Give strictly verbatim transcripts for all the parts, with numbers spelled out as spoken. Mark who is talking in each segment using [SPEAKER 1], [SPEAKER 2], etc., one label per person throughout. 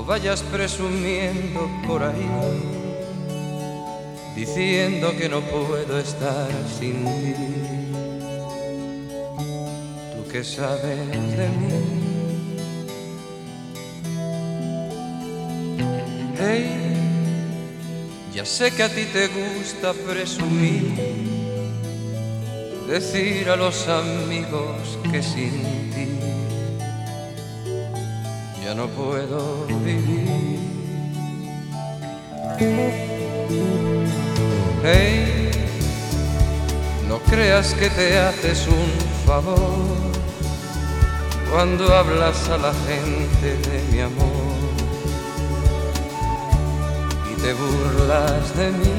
[SPEAKER 1] vayas presumiendo por ahí, diciendo que no puedo estar sin ti. Tú que sabes de mí. Hey, ya sé que a ti te gusta presumir, decir a los amigos que sin ti ya no puedo vivir. Hey, no creas que te haces un favor cuando hablas a la gente de mi amor y te burlas de mí.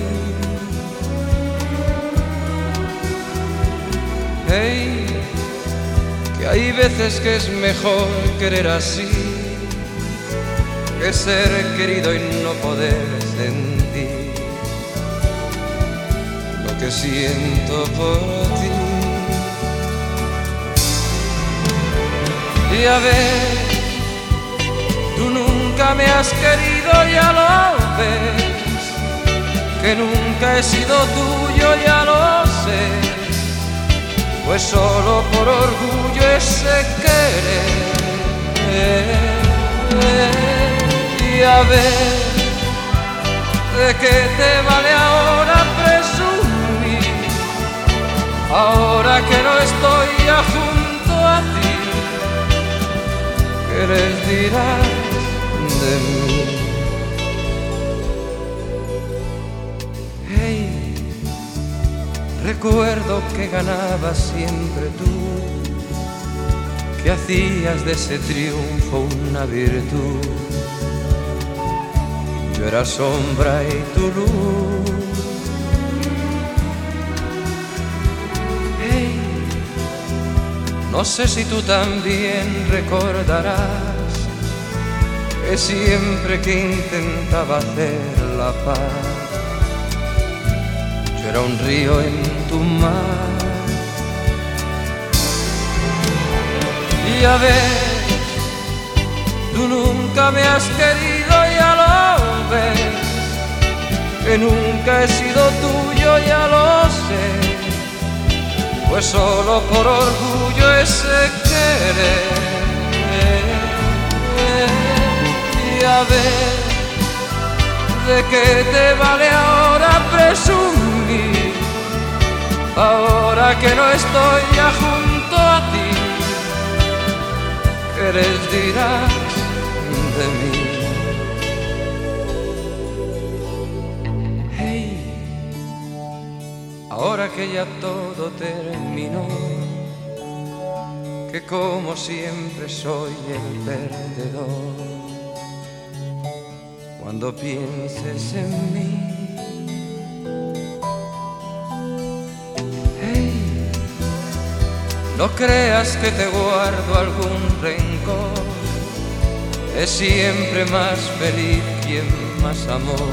[SPEAKER 1] Hey, que hay veces que es mejor querer así que ser querido y no poder sentir lo que siento por ti. Y a ver, tú nunca me has querido, ya lo ves, que nunca he sido tuyo, ya lo sé, pues solo por orgullo ese querer. Y a ver, ¿de qué te vale ahora presumir? Ahora que no estoy ya junto a ti, ¿qué les dirás de mí? Hey, recuerdo que ganabas siempre tú, que hacías de ese triunfo una virtud. Yo era sombra y tu luz. Hey, no sé si tú también recordarás que siempre que intentaba hacer la paz, yo era un río en tu mar. Y a ver, tú nunca me has querido, ya lo ves, que nunca he sido tuyo, ya lo sé, pues solo por orgullo ese querer. Y a ver, ¿de qué te vale ahora presumir? Ahora que no estoy ya junto a ti, ¿qué les dirás de mí? Hey, ahora que ya todo terminó, que como siempre soy el perdedor, cuando pienses en mí. No creas que te guardo algún rencor, es siempre más feliz quien más amó,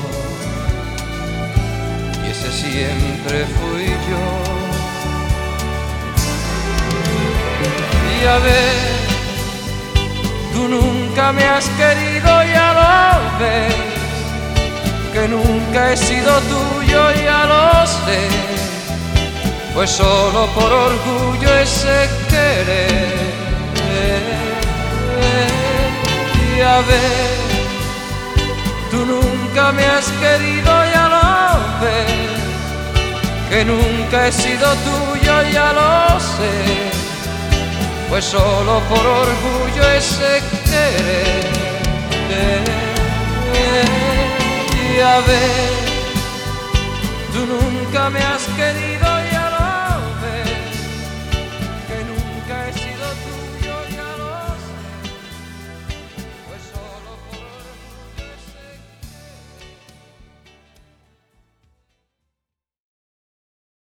[SPEAKER 1] y ese siempre fui yo. Y a ver, tú nunca me has querido, ya lo ves, que nunca he sido tuyo, ya lo sé, pues solo por orgullo ese querer. Y a ver, tú nunca me has querido, ya lo ves, que nunca he sido tuyo, ya lo sé, pues solo por orgullo ese querer. Y a ver, tú nunca me has querido,